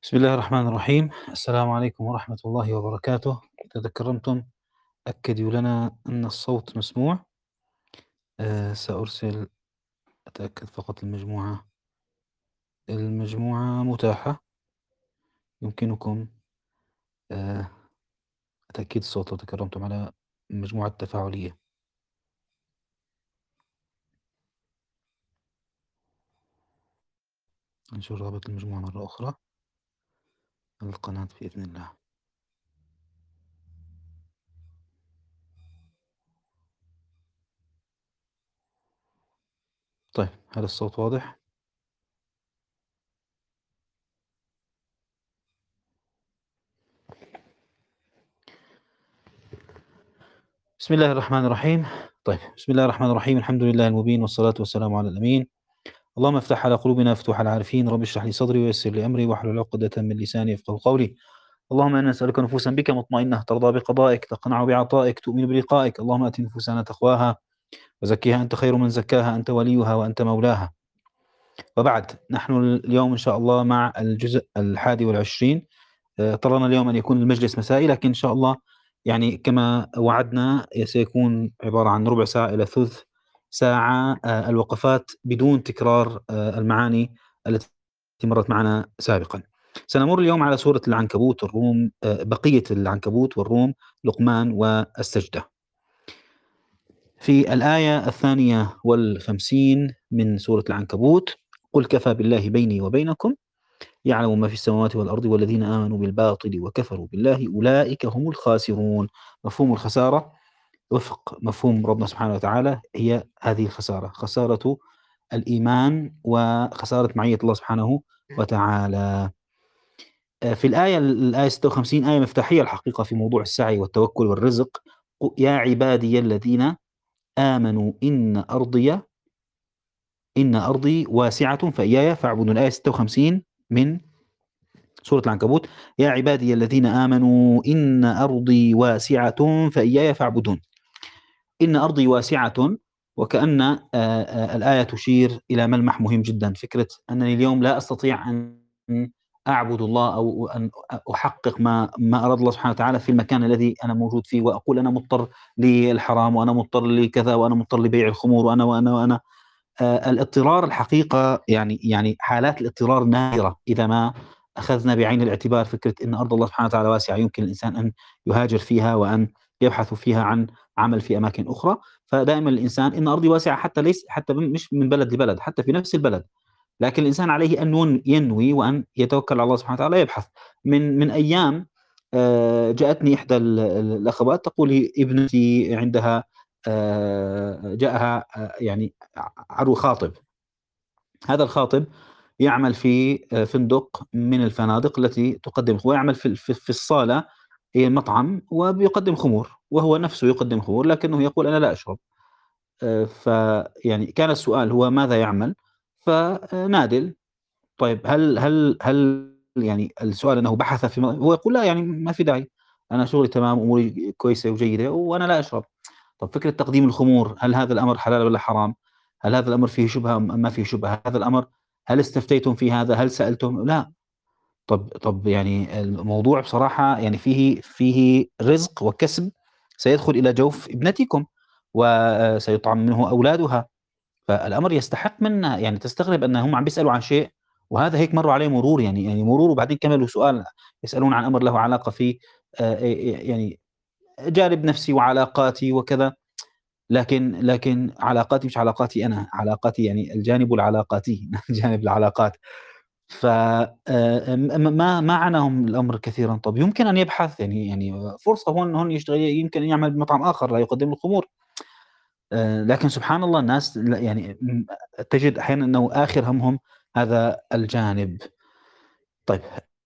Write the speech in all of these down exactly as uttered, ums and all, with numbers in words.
بسم الله الرحمن الرحيم. السلام عليكم ورحمة الله وبركاته. إذا تكرمتم أكدوا لنا أن الصوت مسموع. أه سأرسل أتأكد فقط المجموعة المجموعة متاحة. يمكنكم أه تأكيد الصوت لو تكرمتم على المجموعة التفاعلية. نشوف رابط المجموعة مرة أخرى القناة بإذن الله. طيب، هل الصوت واضح؟ بسم الله الرحمن الرحيم. طيب، بسم الله الرحمن الرحيم. الحمد لله المبين، والصلاة والسلام على الأمين. اللهم افتح على قلوبنا فتوح العارفين، رب اشرح لي صدري ويسر لي أمري واحلل عقدة من لساني يفقهوا قولي. اللهم إنا نسألك نفوسا بك مطمئنة ترضى بقضائك تقنع بعطائك تؤمن بلقائك. اللهم آت نفوسنا تقواها وزكيها أنت خير من زكاها، أنت وليها وأنت مولاها. وبعد، نحن اليوم إن شاء الله مع الجزء الحادي والعشرين. اضطرنا اليوم أن يكون المجلس مسائي، لكن إن شاء الله يعني كما وعدنا سيكون عبارة عن ربع ساعة إلى ثلث ساعة، آه، الوقفات بدون تكرار آه، المعاني التي مرت معنا سابقا. سنمر اليوم على سورة العنكبوت والروم، آه، بقية العنكبوت والروم، لقمان والسجدة. في الآية الثانية والخمسين من سورة العنكبوت: قل كفى بالله بيني وبينكم يعلم ما في السماوات والأرض والذين آمنوا بالباطل وكفروا بالله أولئك هم الخاسرون. مفهوم الخسارة وفق مفهوم ربنا سبحانه وتعالى هي هذه الخسارة، خسارة الإيمان وخسارة معية الله سبحانه وتعالى. في الآية الآية ستة وخمسين آية مفتاحية الحقيقة في موضوع السعي والتوكل والرزق. يا عبادي الذين آمنوا إن أرضي إن أرضي واسعة فإياي فاعبدون. الآية ستة وخمسين من سورة العنكبوت: يا عبادي الذين آمنوا إن أرضي واسعة فإياي فاعبدون. إن أرضي واسعة، وكأن آه، آه، الآية تشير إلى ملمح مهم جدا، فكرة أنني اليوم لا أستطيع أن أعبد الله أو أن أحقق ما ما أراد الله سبحانه وتعالى في المكان الذي أنا موجود فيه، وأقول أنا مضطر للحرام وأنا مضطر لكذا وأنا مضطر لبيع الخمور وأنا وأنا وأنا آه، الاضطرار الحقيقة، يعني يعني حالات الاضطرار نادرة إذا ما أخذنا بعين الاعتبار فكرة أن أرض الله سبحانه وتعالى واسعة، يمكن الإنسان أن يهاجر فيها وأن يبحث فيها عن عمل في أماكن أخرى. فدائما الإنسان إن أرضي واسعة، حتى ليس حتى مش من بلد لبلد، حتى في نفس البلد، لكن الإنسان عليه أن ينوي وأن يتوكل على الله سبحانه وتعالى، يبحث. من من أيام آه، جاءتني إحدى ال- ال- الأخوات تقول لي ابنتي عندها آه، جاءها آه، يعني عرو خاطب. هذا الخاطب يعمل في آه، فندق من الفنادق التي تقدم، هو يعمل في في في الصالة، هي المطعم، وبيقدم خمور، وهو نفسه يقدم خمور لكنه يقول أنا لا أشرب. آه، فيعني كان السؤال هو ماذا يعمل؟ فنادل. طيب، هل هل هل يعني السؤال أنه بحث في م هو يقول لا، يعني ما في داعي، أنا شغلي تمام، أموري كويسة وجيدة وأنا لا أشرب. طب فكرة تقديم الخمور، هل هذا الأمر حلال والّا حرام؟ هل هذا الأمر فيه شبهة أم ما فيه شبهة؟ هذا الأمر هل استفتيتم في هذا؟ هل سألتم؟ لا. طب طب يعني الموضوع بصراحة يعني فيه فيه رزق وكسب سيدخل إلى جوف ابنتكم، وسيطعم منه أولادها. فالأمر يستحق منا، يعني تستغرب أن هم عم بيسألوا عن شيء وهذا هيك مرّوا عليه مرور، يعني يعني مرور، وبعدين كملوا سؤال، يسألون عن أمر له علاقة في آآ يعني جانب نفسي وعلاقاتي وكذا. لكن لكن علاقاتي مش علاقاتي أنا، علاقاتي يعني الجانب العلاقاتي جانب العلاقات. ف آآ م ما ما عناهم الأمر كثيرًا. طَب يمكن أن يبحث، يعني يعني فرصة هون هون يشتغل، يمكن أن يعمل بمطعم آخر لا يقدم الخمور. آآ لكن سبحان الله الناس ل يعني م تجد أحيانًا أنه آخر همهم هذا الجانب. طيب،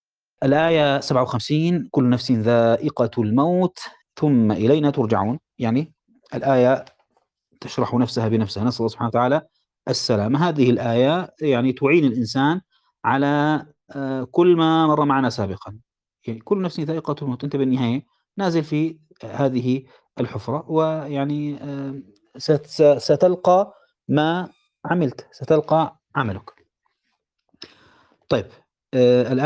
الآية سبعة وخمسين: كل نفس ذائقة الموت ثم إلينا ترجعون. يعني الآية تشرح نفسها بنفسها، نسأل الله سبحانه وتعالى السلامة. هذه الآية يعني تعين الإنسان على آآ كل ما مر معنا سابقًا. يعني كل نفس ذائقة الموت، أنت بالنهاية نازل في هذه الحفرة، ويعني آآ ست س ستلقى ما عملت، ستلقى عملك. طيب، آآ الآية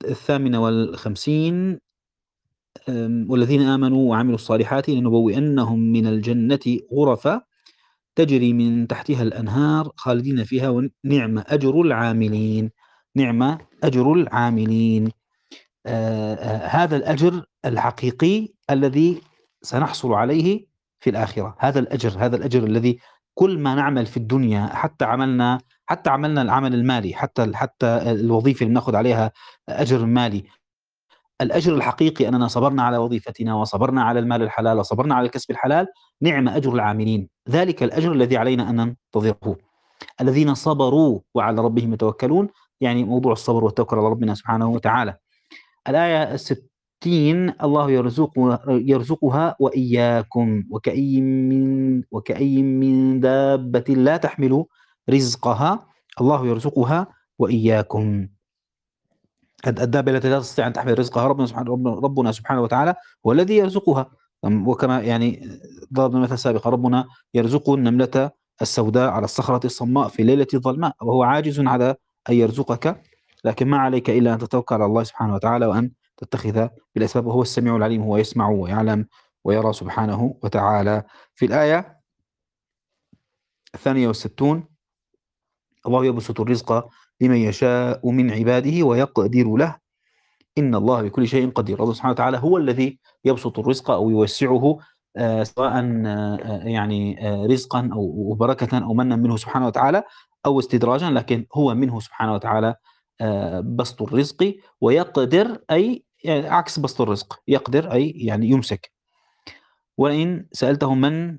الثامنة والخمسين والذين آمنوا وعملوا الصالحات لنبوئنهم من الجنة غرفا تجري من تحتها الأنهار خالدين فيها ونعم أجر العاملين. نعم أجر العاملين. آه آه هذا الأجر الحقيقي الذي سنحصل عليه في الآخرة. هذا الأجر هذا الأجر الذي كل ما نعمل في الدنيا، حتى عملنا حتى عملنا العمل المالي، حتى حتى الوظيفة اللي نأخذ عليها أجر مالي، الأجر الحقيقي أننا صبرنا على وظيفتنا وصبرنا على المال الحلال وصبرنا على الكسب الحلال. نعم أجر العاملين، ذلك الأجر الذي علينا أن ننتظره. الذين صبروا وعلى ربهم يتوكلون، يعني موضوع الصبر والتوكل على ربنا سبحانه وتعالى. الآية الستين الله يرزق يرزقها وإياكم وكأي من وكأي من دابة لا تحمل رزقها الله يرزقها وإياكم. الدابة التي لا تستطيع أن تحمل رزقها ربنا سبحانه ربنا سبحانه وتعالى هو الذي يرزقها. وكما يعني ضربنا مثل سابقا، ربنا يرزق النملة السوداء على الصخرة الصماء في ليلة الظلماء، وهو عاجز على أن يرزقك، لكن ما عليك إلا أن تتوكل على الله سبحانه وتعالى وأن تتخذ بالأسباب، وهو السميع العليم، هو يسمع ويعلم ويرى سبحانه وتعالى. في الآية الثانية والستون الله يبسط الرزق لمن يشاء من عباده ويقدر له إن الله بكل شيء قدير. الله سبحانه وتعالى هو الذي يبسط الرزق أو يوسعه، آه سواء آه يعني آه رزقا أو بركة أو منا منه سبحانه وتعالى أو استدراجا، لكن هو منه سبحانه وتعالى آه بسط الرزق. ويقدر أي يعني عكس بسط الرزق، يقدر أي يعني يمسك. وإن سألتهم من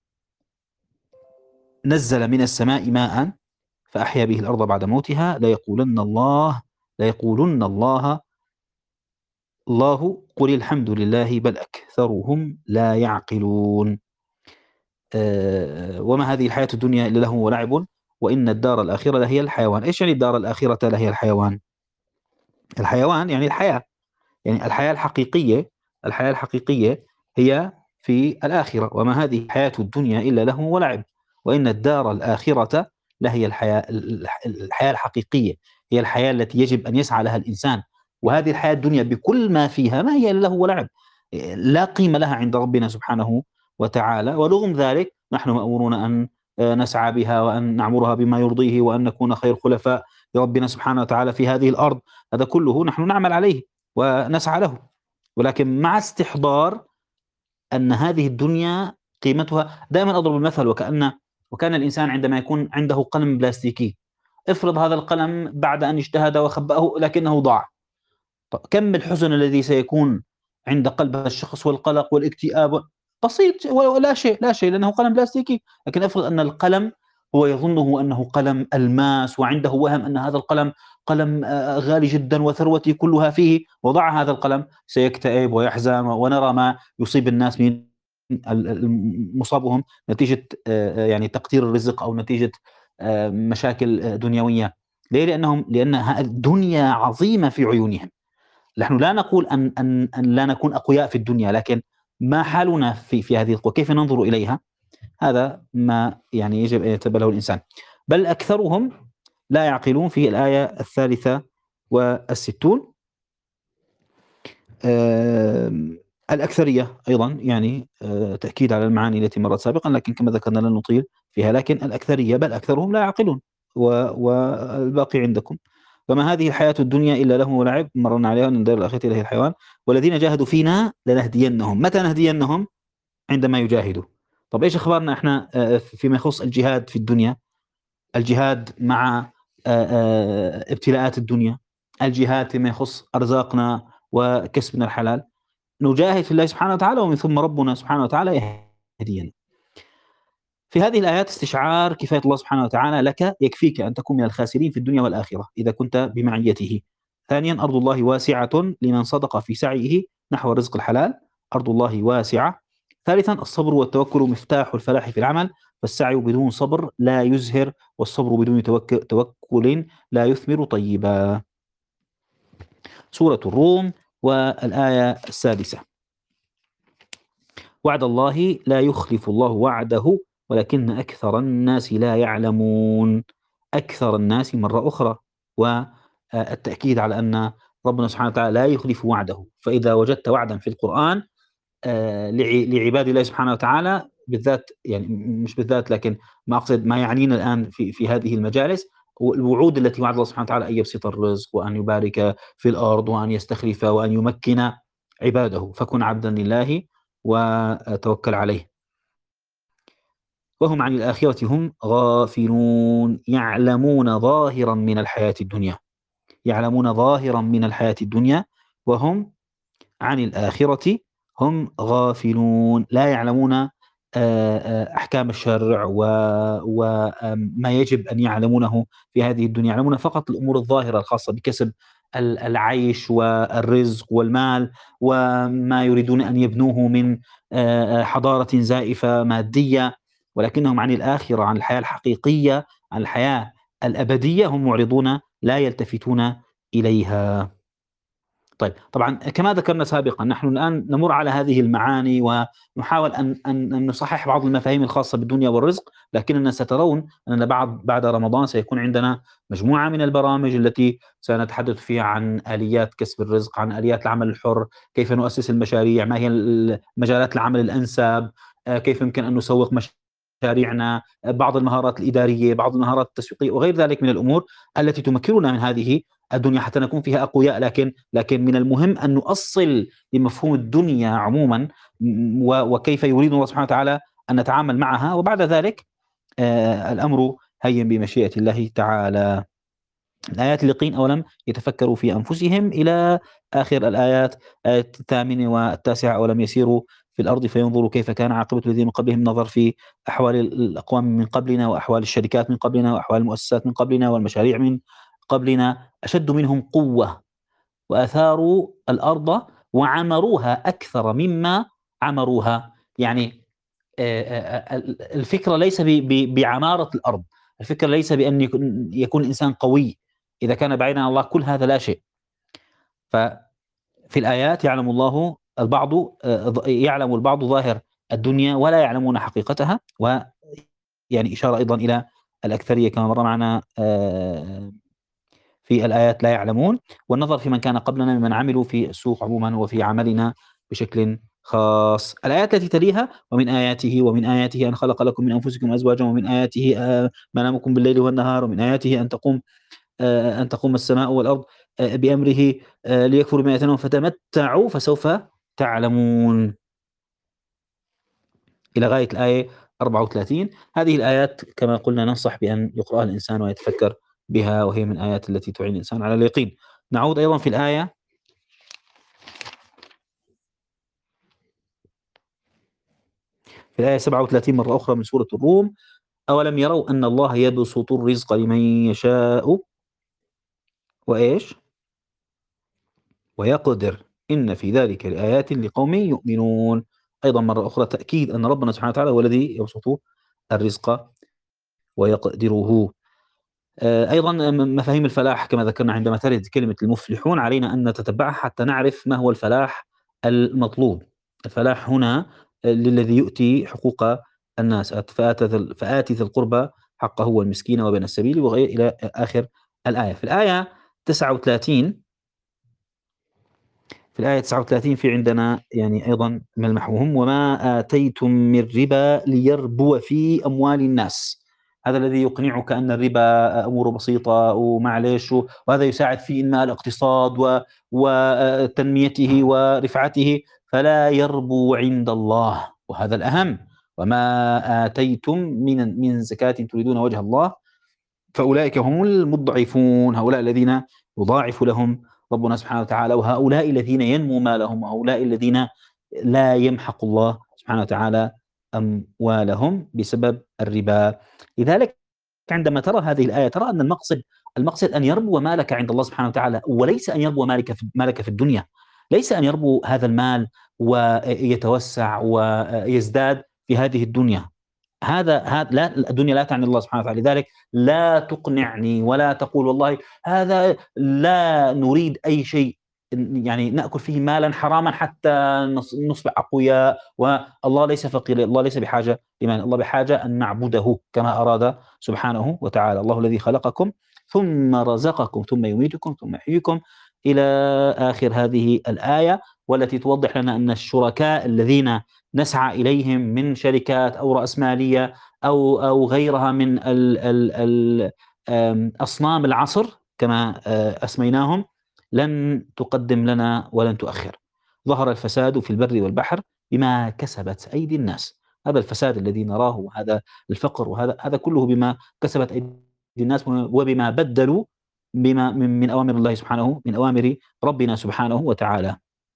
نزل من السماء ماء فأحيا به الأرض بعد موتها ليقولن الله ليقولن الله الله قل الحمد لله بل أكثرهم لا يعقلون. آه وما هذه الحياة الدنيا إلا لهو ولعب وإن الدار الآخرة لهي الحيوان. إيش يعني الدار الآخرة لهي الحيوان؟ الحيوان يعني الحياة، يعني الحياة الحقيقية. الحياة الحقيقية هي في الآخرة. وما هذه الحياة الدنيا إلا لهو ولعب وإن الدار الآخرة لهي الحياة الحياة الحقيقية، هي الحياة التي يجب أن يسعى لها الإنسان. وهذه الحياة الدنيا بكل ما فيها ما هي إلا لهو ولعب، لا قيمة لها عند ربنا سبحانه وتعالى. ورغم ذلك نحن مأمورون أن نسعى بها وأن نعمرها بما يرضيه وأن نكون خير خلفاء لربنا سبحانه وتعالى في هذه الأرض. هذا كله نحن نعمل عليه ونسعى له، ولكن مع استحضار أن هذه الدنيا قيمتها. دائما أضرب المثل وكأن وكان الإنسان عندما يكون عنده قلم بلاستيكي، افرض هذا القلم بعد أن اجتهد وخبأه لكنه ضاع، كم الحزن الذي سيكون عند قلب هذا الشخص والقلق والاكتئاب. بسيط ولا شيء لا شيء لأنه قلم بلاستيكي. لكن افرض أن القلم هو يظنه أنه قلم ألماس وعنده وهم أن هذا القلم قلم غالي جدا وثروتي كلها فيه، وضع هذا القلم سيكتئب ويحزن، ونرى ما يصيب الناس من مصابهم نتيجة يعني تقدير الرزق أو نتيجة مشاكل دنيوية. ليه؟ لأنهم لأن الدنيا عظيمة في عيونهم. نحن لا نقول أن, أن, أن لا نكون أقوياء في الدنيا، لكن ما حالنا في, في هذه القوة، كيف ننظر إليها، هذا ما يعني يجب أن يتبله الإنسان. بل أكثرهم لا يعقلون في الآية الثالثة والستون. آه الأكثرية أيضا يعني آه تأكيد على المعاني التي مرت سابقا، لكن كما ذكرنا لن نطيل فيها. لكن الأكثرية بل أكثرهم لا يعقلون، والباقي عندكم. وما هذه الحياة الدنيا إلا لهو ولعب مرنا عليها أن الدار الآخرة إليه الحيوان والذين جاهدوا فينا لنهدينهم. متى نهدينهم؟ عندما يجاهدوا. طب إيش أخبارنا إحنا فيما يخص الجهاد في الدنيا؟ الجهاد مع ابتلاءات الدنيا، الجهاد فيما يخص أرزاقنا وكسبنا الحلال، نجاهد في الله سبحانه وتعالى ومن ثم ربنا سبحانه وتعالى يهدينا. في هذه الآيات استشعار كفاية الله سبحانه وتعالى لك، يكفيك أن تكون من الخاسرين في الدنيا والآخرة إذا كنت بمعيته. ثانيا أرض الله واسعة لمن صدق في سعيه نحو الرزق الحلال، أرض الله واسعة. ثالثا الصبر والتوكل مفتاح الفلاح في العمل، فالسعي بدون صبر لا يزهر، والصبر بدون توكل لا يثمر طيبا. سورة الروم والآية السادسة. وعد الله لا يخلف الله وعده ولكن أكثر الناس لا يعلمون. أكثر الناس مرة أخرى، والتأكيد على أن ربنا سبحانه وتعالى لا يخلف وعده. فإذا وجدت وعدا في القرآن آآ لع لعباد الله سبحانه وتعالى بالذات، يعني م مش بالذات، لكن ما أقصد ما يعنينا الآن في في هذه المجالس، و الوعود التي وعد الله سبحانه وتعالى أن يبسط الرزق وأن يبارك في الأرض وأن يستخلف وأن يمكن عباده. فكن عبدًا لله وتوكل عليه. وهم عن الآخرة هم غافلون، يعلمون ظاهرًا من الحياة الدنيا، يعلمون ظاهرًا من الحياة الدنيا وهم عن الآخرة هم غافلون. لا يعلمون آآ آآ أحكام الشرع و وما يجب أن يعلمونه في هذه الدنيا، يعلمون فقط الأمور الظاهرة الخاصة بكسب ال العيش والرزق والمال، وما يريدون أن يبنوه من آآ حضارة زائفة مادية، ولكنهم عن الآخرة، عن الحياة الحقيقية، عن الحياة الأبدية هم معرضون، لا يلتفتون إليها. طيب، طبعًا كما ذكرنا سابقًا نحن الآن نمُر على هذه المعاني ونحاول أن أن أن نصحح بعض المفاهيم الخاصة بالدنيا والرزق، لكننا سترون أننا بعد بعد رمضان سيكون عندنا مجموعة من البرامج التي سنتحدث فيها عن آليات كسب الرزق، عن آليات العمل الحُر، كيف نؤسس المشاريع، ما هي ال مجالات العمل الأنسب، آآ كيف يمكن أن نسوّق مشاريعنا، بعض المهارات الإدارية، بعض المهارات التسويقية وغير ذلك من الأمور التي تمكننا من هذه الدنيا حتى نكون فيها أقوياء. لكن لكن من المهم أن نؤصل لمفهوم الدنيا عموما، م- و- وكيف يريد الله سبحانه وتعالى أن نتعامل معها، وبعد ذلك آه الأمر هين بمشيئة الله تعالى. الآيات اليقين أولم يتفكروا في أنفسهم إلى آخر الآيات. آية الثامنة والتاسعة أولم يسيروا في الأرض فينظروا كيف كان عاقبة الذين من قبلهم، نظر في أحوال الأقوام من قبلنا وأحوال الشركات من قبلنا وأحوال المؤسسات من قبلنا والمشاريع من قبلنا، أشد منهم قوة وأثاروا الأرض وعمروها أكثر مما عمروها. يعني آآ آآ ال الفكرة ليس ب ب بعمارة الأرض، الفكرة ليس بأن يكون يكون الإنسان قوي، إذا كان بعيدًا عن الله كل هذا لا شيء. ففي الآيات يعلم الله البعض، آآ ظ يعلم البعض ظاهر الدنيا ولا يعلمون حقيقتها، ويعني إشارة أيضًا إلى الأكثرية كما مر معنا آآ في الآيات لا يعلمون، والنظر في من كان قبلنا ممن عملوا في السوق عمومًا وفي عملنا بشكل خاص. الآيات التي تليها ومن آياته ومن آياته أن خلق لكم من أنفسكم أزواجًا ومن آياته آآ منامكم بالليل والنهار ومن آياته أن تقوم آآ أن تقوم السماء والأرض آآ بأمره آآ ليكفروا بما آتيناهم فتمتعوا فسوف تعلمون. إلى غاية الآية أربعة وثلاثين. هذه الآيات كما قلنا ننصح بأن يقرأها الإنسان ويتفكر بها، وهي من الآيات التي تعين الإنسان على اليقين. نعود أيضًا في الآية في الآية سبعة وثلاثين مرة أخرى من سورة الروم: أولم يروا أن الله يبسط الرزق لمن يشاء وإيش ويقدر إن في ذلك لآيات لقوم يؤمنون. أيضًا مرة أخرى تأكيد أن ربنا سبحانه وتعالى هو الذي يبسط الرزق ويقدره. آآ أيضًا م مفاهيم الفلاح كما ذكرنا، عندما ترد كلمة المفلحون علينا أن نتتبعها حتى نعرف ما هو الفلاح المطلوب. الفلاح هنا آآ للذي يؤتي حقوق الناس، أت فآت ذا فآت ذا القربى حقه والمسكين وابن السبيل وغير إلى آخر الآية. في الآية تسعة وثلاثين في الآية تسعة وثلاثين في عندنا يعني أيضًا ملمح مهم: وما آتيتم من ربا ليربو في أموال الناس. هذا الذي يقنعك أن الربا أموره بسيطة ومعليش، و وهذا يساعد في إنماء الاقتصاد و وتنميته ورفعته، فلا يربو عند الله، وهذا الأهم: وما آتيتم من من زكاة تريدون وجه الله فأولئك هم المضعفون. هؤلاء الذين يضاعف لهم ربنا سبحانه وتعالى، وهؤلاء الذين ينمو مالهم، وهؤلاء الذين لا يمحق الله سبحانه وتعالى أموالهم بسبب الربا. لذلك عندما ترى هذه الآية ترى أن المقصد المقصد أن يربو مالك عند الله سبحانه وتعالى، وليس أن يربو مالك في مالك في الدنيا، ليس أن يربو هذا المال ويتوسع ويزداد في هذه الدنيا. هذا هذا لا، الدنيا لا تعني الله سبحانه وتعالى. لذلك لا تقنعني ولا تقول والله هذا لا نريد أي شيء يعني نأكل فيه مالا حراما حتى نص- نصبح أقوياء، والله ليس فقير، الله ليس بحاجة لمال، الله بحاجة أن نعبده كما أراد سبحانه وتعالى. الله الذي خلقكم ثم رزقكم ثم يميتكم ثم يحييكم إلى آخر هذه الآية، والتي توضح لنا أن الشركاء الذين نسعى إليهم من شركات أو رأسمالية أو أو غيرها من ال ال ال آم، أصنام العصر كما آه، أسميناهم، لن تقدم لنا ولن تؤخر. ظهر الفساد في البر والبحر بما كسبت أيدي الناس. هذا الفساد الذي نراه، وهذا الفقر، وهذا هذا كله بما كسبت أيدي الناس، وبما بدلوا بما من, من أوامر الله سبحانه، من أوامر ربنا سبحانه وتعالى.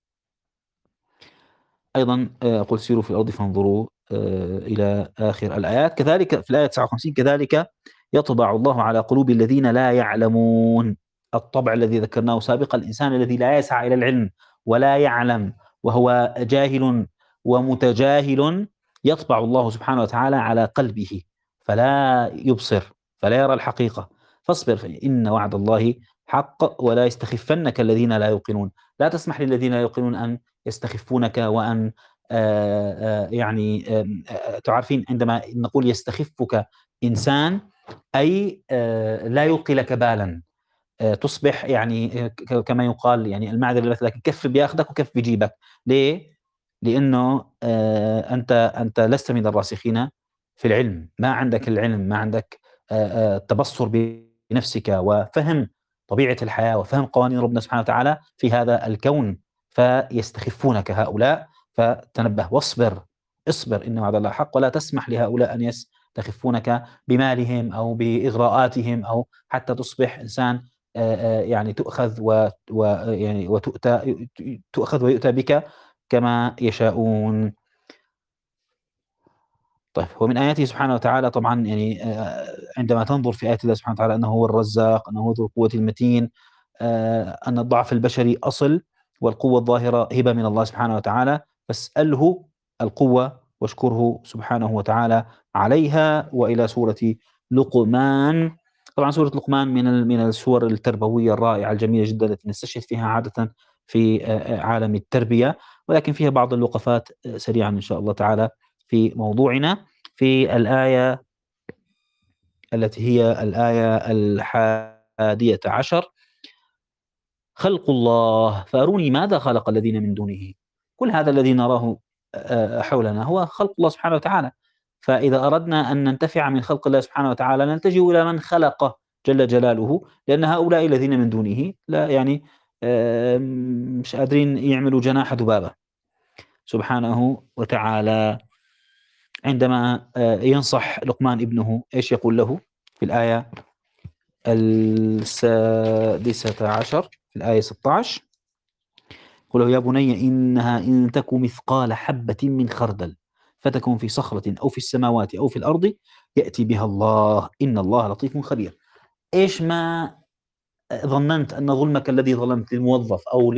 أيضا آه، قل سيروا في الأرض فانظروا آه، إلى آخر الآيات. كذلك في الآية تسعة وخمسين كذلك يطبع الله على قلوب الذين لا يعلمون. الطبع الذي ذكرناه سابقا، الإنسان الذي لا يسعى إلى العلم ولا يعلم وهو جاهل ومتجاهل، يطبع الله سبحانه وتعالى على قلبه فلا يبصر، فلا يرى الحقيقة. فاصبر فإن وعد الله حق ولا يستخفنك الذين لا يوقنون. لا تسمح للذين لا يوقنون أن يستخفونك، وأن آه، آه، يعني آم، آه، تعرفين عندما نقول يستخفك إنسان، أي آه، لا يلقي لك بالا. آه، تصبح يعني آه، ك- كما يقال، يعني المعذرة لك كف بياخذك وكف بيجيبك. ليه؟ لأنه آه، أنت أنت لست من الراسخين في العلم، ما عندك العلم، ما عندك آه، آه، تبصر بنفسك وفهم طبيعة الحياة وفهم قوانين ربنا سبحانه وتعالى في هذا الكون، فيستخفونك هؤلاء. فتنبه واصبر، اصبر إن وعد الله حق، ولا تسمح لهؤلاء أن يستخفونك بمالهم أو بإغراءاتهم، أو حتى تصبح إنسان آه، آه، يعني تؤخذ و ويعني وتؤتى تؤخذ ويؤتى بك كما يشاءون. طيب، ومن آياته سبحانه وتعالى طبعا، يعني آه، عندما تنظر في آيات الله سبحانه وتعالى أنه هو الرزاق، أنه هو ذو القوة المتين، آه، أن الضعف البشري أصل والقوة الظاهرة هبة من الله سبحانه وتعالى، فاسأله القوة واشكره سبحانه وتعالى عليها. وإلى سورة لقمان. طبعا سورة لقمان من ال- من السور التربوية الرائعة الجميلة جدا التي نستشهد فيها عادة في آه، آه، عالم التربية، ولكن فيها بعض الوقفات آه، سريعا إن شاء الله تعالى في موضوعنا. في الآية التي هي الآية الحادية عشر: خلق الله فأروني ماذا خلق الذين من دونه. كل هذا الذي نراه آه، حولنا هو خلق الله سبحانه وتعالى. فإذا أردنا أن ننتفع من خلق الله سبحانه وتعالى نلتجئ إلى من خلقه جل جلاله، لأن هؤلاء الذين من دونه لا يعني آه، مش قادرين يعملوا جناح ذبابة سبحانه وتعالى. عندما آه، ينصح لقمان ابنه إيش يقول له في الآية السادسة عشر، في الآية ستة عشر؟ يقول له: يا بني إنها إن تك مثقال حبة من خردل فتكون في صخرة أو في السماوات أو في الأرض يأتي بها الله إن الله لطيف خبير. إيش ما ظننت أن ظلمك الذي ظلمت للموظف أو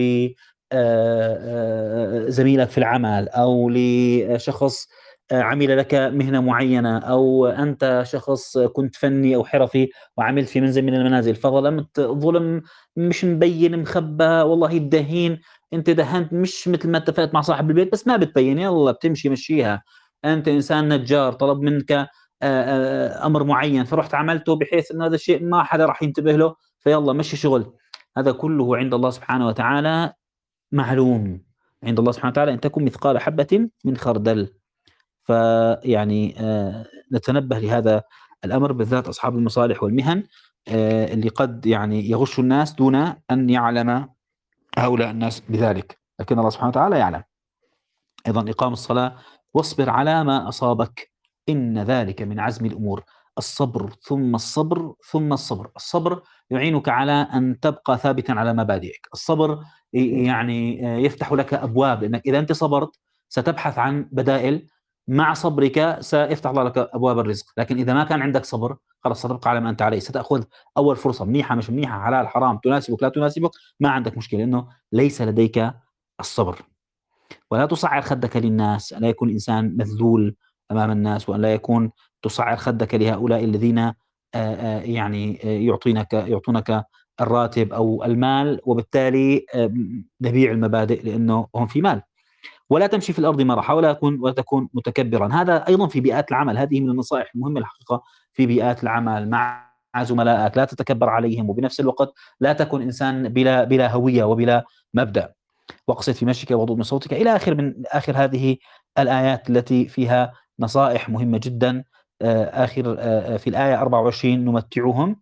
لزميلك في العمل أو لشخص آه، عمل لك مهنة معينة، أو أنت شخص كنت فني أو حرفي وعملت في منزل من المنازل فظلمت ظلم مش مبين مخبى، والله الدهين، أنت دهنت مش مثل ما اتفقت مع صاحب البيت بس ما بتبين، يلا بتمشي مشيها. أنت إنسان نجار طلب منك آه، آه، أمر معين فرحت عملته بحيث أن هذا الشيء ما حدا راح ينتبه له، فيلا مشي شغل. هذا كله عند الله سبحانه وتعالى معلوم. عند الله سبحانه وتعالى إن تكن مثقال حبة من خردل. فيعني آه نتنبه لهذا الأمر، بالذات أصحاب المصالح والمهن آه اللي قد يعني يغش الناس دون أن يعلم هؤلاء الناس بذلك، لكن الله سبحانه وتعالى يعلم. أيضا إقام الصلاة: واصبر على ما أصابك إن ذلك من عزم الأمور. الصبر ثم الصبر ثم الصبر. الصبر يعينك على أن تبقى ثابتا على مبادئك. الصبر ي- يعني آه، يفتح لك أبواب، لأنك إذا أنت صبرت ستبحث عن بدائل، مع صبرك سيفتح الله لك أبواب الرزق. لكن إذا ما كان عندك صبر خلاص ستبقى على ما أنت عليه، ستأخذ أول فرصة منيحة مش منيحة، حلال حرام، تناسبك لا تناسبك، ما عندك مشكلة لأنه ليس لديك الصبر. ولا تصعر خدك للناس، أن لا يكون إنسان مذلول أمام الناس، وأن لا يكون تصعر خدك لهؤلاء الذين آه، آه، يعني آه، يعطينك يعطونك الراتب أو المال، وبالتالي آه، نبيع المبادئ لأنه هم في مال. ولا تمشي في الأرض مرحا ولا يكون ولا تكون متكبرا. هذا أيضا في بيئات العمل، هذه من النصائح المهمة الحقيقة في بيئات العمل مع زملائك، لا تتكبر عليهم، وبنفس الوقت لا تكن إنسان بلا بلا هوية وبلا مبدأ. واقصد في مشيك وغضض من صوتك إلى آخر من آخر هذه الآيات التي فيها نصائح مهمة جدا. آه، آخر آه، في الآية أربعة وعشرين: نمتعهم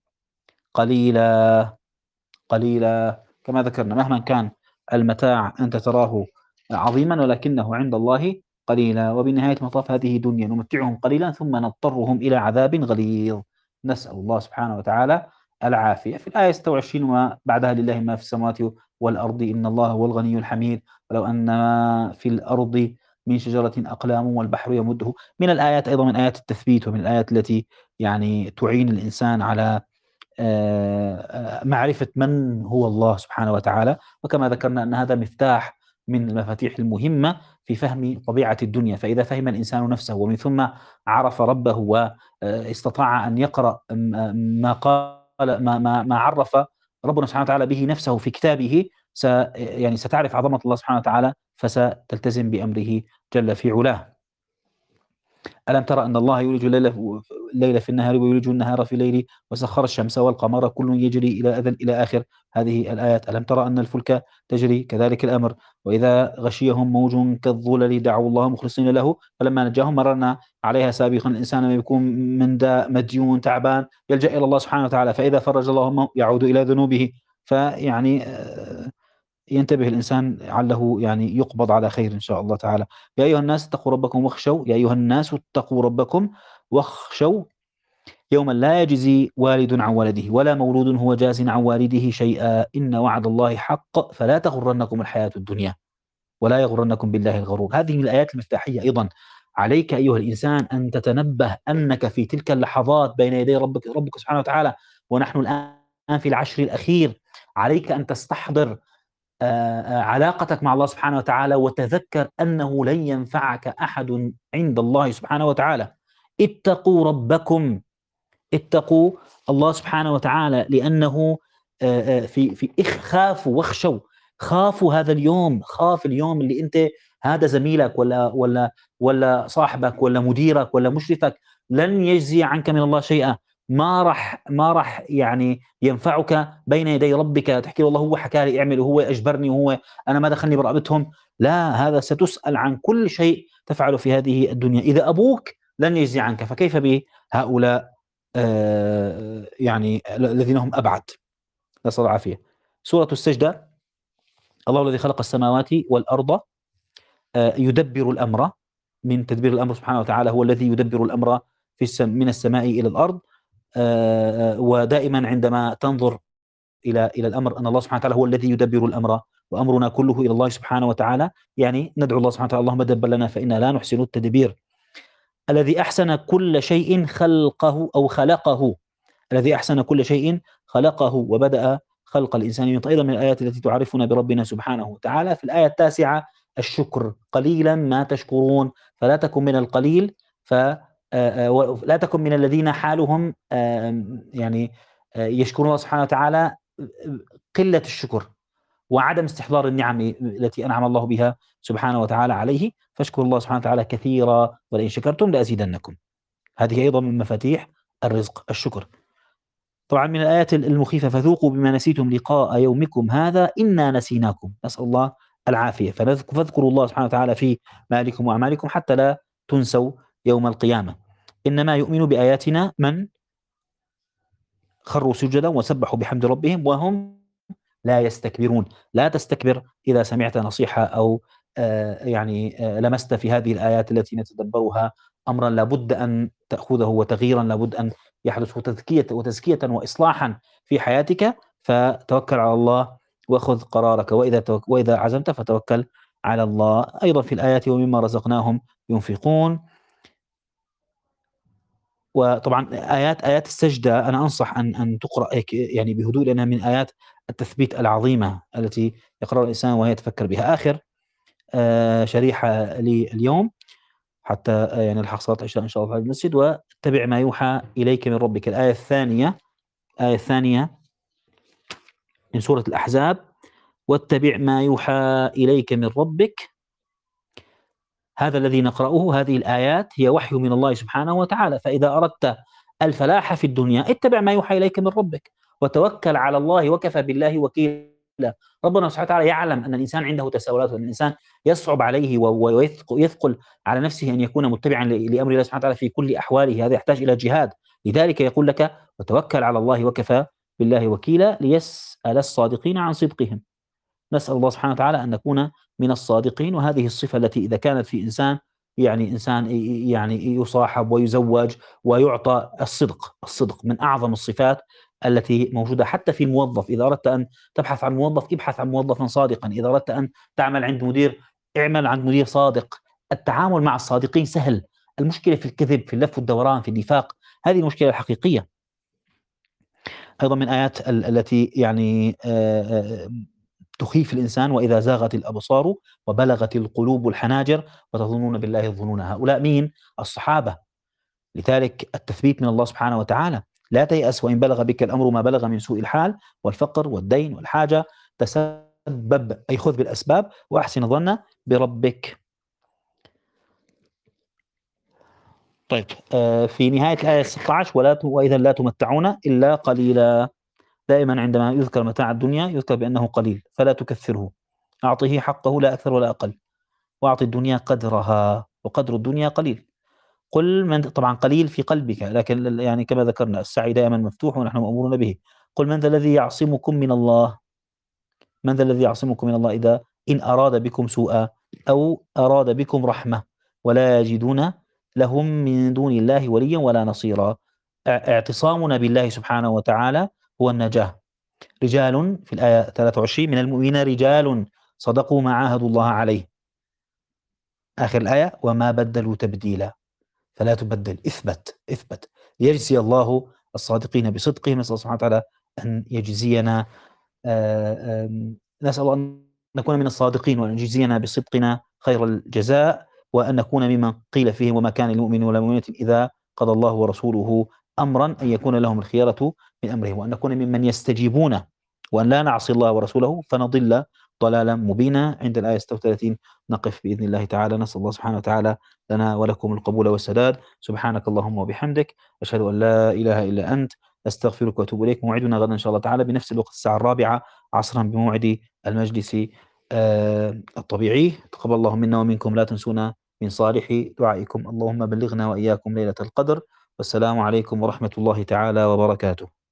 قليلا قليلا. كما ذكرنا، مهما كان المتاع أنت تراه عظيما، ولكنه عند الله قليلا، وبنهاية المطاف هذه دنيا نمتعهم قليلا ثم نضطرهم إلى عذاب غليظ. نسأل الله سبحانه وتعالى العافية. في الآية ستة وعشرين: وما بعدها: لله ما في السماوات والأرض إن الله هو الغني الحميد ولو أن ما في الأرض من شجرة أقلام والبحر يمده. من الآيات أيضا، من آيات التثبيت، ومن الآيات التي يعني تعين الإنسان على آه، معرفة من هو الله سبحانه وتعالى. وكما ذكرنا أن هذا مفتاح من المفاتيح المهمة في فهم طبيعة الدنيا. فإذا فهم الإنسان نفسه ومن ثم عرف ربه واستطاع أن يقرأ ما قال ما, ما, ما عرف ربنا سبحانه وتعالى به نفسه في كتابه، س يعني ستعرف عظمة الله سبحانه وتعالى، فستلتزم بأمره جل في علاه. ألم ترى أن الله يولج الليل الليل في النهار ويولج النهار في الليل وسخر الشمس والقمر كل يجري إلى أذن إلى آخر هذه الآيات. ألم ترى أن الفلك تجري كذلك الأمر، وإذا غشيهم موج كالظلل دعوا الله مخلصين له فلما نجاهم مررنا عليها سابقا. الإنسان لما يكون من داء مديون تعبان يلجأ إلى الله سبحانه وتعالى، فإذا فرج الله همه يعود إلى ذنوبه. فيعني آه، ينتبه الإنسان عله يعني يقبض على خير إن شاء الله تعالى. يا أيها الناس اتقوا ربكم واخشوا يا أيها الناس اتقوا ربكم واخشوا يوما لا يجزي والد عن ولده ولا مولود هو جاز عن والده شيئا إن وعد الله حق فلا تغرنكم الحياة الدنيا ولا يغرنكم بالله الغرور. هذه من الآيات المفتاحية أيضا. عليك أيها الإنسان أن تتنبه أنك في تلك اللحظات بين يدي ربك ربك سبحانه وتعالى، ونحن الآن في العشر الأخير، عليك أن تستحضر علاقتك مع الله سبحانه وتعالى، وتذكر أنه لن ينفعك أحد عند الله سبحانه وتعالى. اتقوا ربكم، اتقوا الله سبحانه وتعالى، لأنه في في خافوا واخشوا. خافوا هذا اليوم، خاف اليوم اللي أنت هذا زميلك ولا ولا ولا صاحبك ولا مديرك ولا مشرفك لن يجزي عنك من الله شيئا. ما راح ما راح يعني ينفعك بين يدي ربك تحكي والله هو حكى لي اعمل وهو اجبرني وهو انا ما دخلني برقبتهم. لا، هذا ستسأل عن كل شيء تفعله في هذه الدنيا. إذا أبوك لن يجزي عنك، فكيف بهؤلاء آه يعني الذين هم أبعد؟ نسأل الله العافية. سورة السجدة: الله الذي خلق السماوات والأرض آه يدبر الأمر. من تدبير الأمر سبحانه وتعالى هو الذي يدبر الأمر في السم من السماء إلى الأرض. آه ودائما عندما تنظر إلى إلى الأمر أن الله سبحانه وتعالى هو الذي يدبر الأمر وأمرنا كله إلى الله سبحانه وتعالى، يعني ندعو الله سبحانه وتعالى اللهم دبر لنا فإنا لا نحسن التدبير. الذي أحسن كل شيء خلقه أو خلقه الذي أحسن كل شيء خلقه وبدأ خلق الإنسان. أيضا من الآيات التي تعرفنا بربنا سبحانه وتعالى في الآية التاسعة: الشكر. قليلا ما تشكرون فلا تكن من القليل، فلا تكن من الذين حالهم يعني يشكرون الله سبحانه وتعالى قلة الشكر وعدم استحضار النعم التي أنعم الله بها سبحانه وتعالى عليه. فاشكروا الله سبحانه وتعالى كثيرا ولئن شكرتم لأزيدنكم. هذه أيضا من مفاتيح الرزق، الشكر. طبعا من الآيات المخيفة: فذوقوا بما نسيتم لقاء يومكم هذا إنا نسيناكم. نسأل الله العافية. فاذكروا الله سبحانه وتعالى في مالكم وأعمالكم حتى لا تنسوا يوم القيامة. إنما يؤمن بآياتنا من خروا سجدا وسبحوا بحمد ربهم وهم لا يستكبرون. لا تستكبر إذا سمعت نصيحة أو آه يعني آه لمست في هذه الآيات التي نتدبرها أمرا لابد أن تأخذه وتغييرا لابد أن يحدث تزكية وتزكية وإصلاحا في حياتك، فتوكل على الله وخذ قرارك، وإذا وإذا عزمت فتوكل على الله. أيضا في الآيات: ومما رزقناهم ينفقون. وطبعا آيات آيات السجدة أنا أنصح أن أن تقرأ يعني بهدوء، لأنها من آيات التثبيت العظيمة التي يقرأ الإنسان وهي يتفكر بها. آخر آه شريحة لليوم حتى آه يعني نلحق صلاة العشاء إن شاء الله في المسجد: واتبع ما يوحى إليك من ربك. الآية الثانية الآية الثانية من سورة الأحزاب: واتبع ما يوحى إليك من ربك. هذا الذي نقرأه، هذه الآيات هي وحي من الله سبحانه وتعالى. فإذا أردت الفلاح في الدنيا اتبع ما يوحى إليك من ربك وتوكل على الله وكفى بالله وكيلا. ربنا سبحانه وتعالى يعلم أن الإنسان عنده تساؤلات، وأن الإنسان يصعب عليه و- ويثق- ويثقل على نفسه أن يكون متبعا ل- لأمر الله سبحانه وتعالى في كل أحواله. هذا يحتاج إلى جهاد. لذلك يقول لك وتوكل على الله وكفى بالله وكيلا، ليسأل الصادقين عن صدقهم. نسأل الله سبحانه وتعالى أن نكون من الصادقين. وهذه الصفة التي إذا كانت في إنسان، يعني إنسان ي- يعني يصاحب ويزوج ويعطى الصدق. الصدق من أعظم الصفات التي موجودة حتى في الموظف. إذا أردت أن تبحث عن موظف، ابحث عن موظف صادقا. إذا أردت أن تعمل عند مدير، اعمل عند مدير صادق. التعامل مع الصادقين سهل. المشكلة في الكذب، في اللف والدوران، في النفاق. هذه المشكلة الحقيقية. أيضا من آيات ال- التي يعني آه، آه، تخيف الإنسان: وإذا زاغت الأبصار وبلغت القلوب الحناجر وتظنون بالله الظنون. هؤلاء مين؟ الصحابة. لذلك التثبيت من الله سبحانه وتعالى: لا تيأس وإن بلغ بك الأمر ما بلغ من سوء الحال والفقر والدين والحاجة. تسبب، أي خذ بالأسباب، وأحسن الظن بربك. طيب، آه في نهاية الآية ستة عشر: ولا ت- وإذا لا تمتعون إلا قليلا. دائما عندما يذكر متاع الدنيا يذكر بأنه قليل، فلا تكثره. أعطه حقه لا أكثر ولا أقل. وأعط الدنيا قدرها، وقدر الدنيا قليل. قل من، طبعا قليل في قلبك، لكن ال- يعني كما ذكرنا السعي دائما مفتوح ونحن مأمورون به. قل من ذا الذي يعصمكم من الله؟ من ذا الذي يعصمكم من الله إذا إن أراد بكم سوءا أو أراد بكم رحمة ولا يجدون لهم من دون الله وليا ولا نصيرا. اع- اعتصامنا بالله سبحانه وتعالى هو النجاة. رجال في الآية ثلاثة وعشرين: من المؤمنين رجال صدقوا ما عاهدوا الله عليه. آخر الآية: وما بدلوا تبديلا. فلا تبدل، اثبت اثبت ليجزي الله الصادقين بصدقهم. نسأل الله سبحانه وتعالى أن يجزينا، آه، آم، نسأل الله أن نكون من الصادقين، وأن يجزينا بصدقنا خير الجزاء، وأن نكون ممن قيل فيهم: وما كان للمؤمن ولا مؤمنة إذا قضى الله ورسوله أمرا أن يكون لهم الخيرة من أمرهم. وأن نكون ممن يستجيبون، وأن لا نعصي الله ورسوله فنضل ضلالا مبينا. عند الآية ستة وثلاثين نقف بإذن الله تعالى. نسأل الله سبحانه وتعالى لنا ولكم القبول والسداد. سبحانك اللهم وبحمدك، أشهد أن لا إله إلا أنت، أستغفرك وأتوب إليك. موعدنا غدا إن شاء الله تعالى بنفس الوقت، الساعة الرابعة عصرا، بموعد المجلس آه الطبيعي. تقبل الله منا ومنكم. لا تنسونا من صالح دعائكم. اللهم بلغنا وإياكم ليلة القدر. والسلام عليكم ورحمة الله تعالى وبركاته.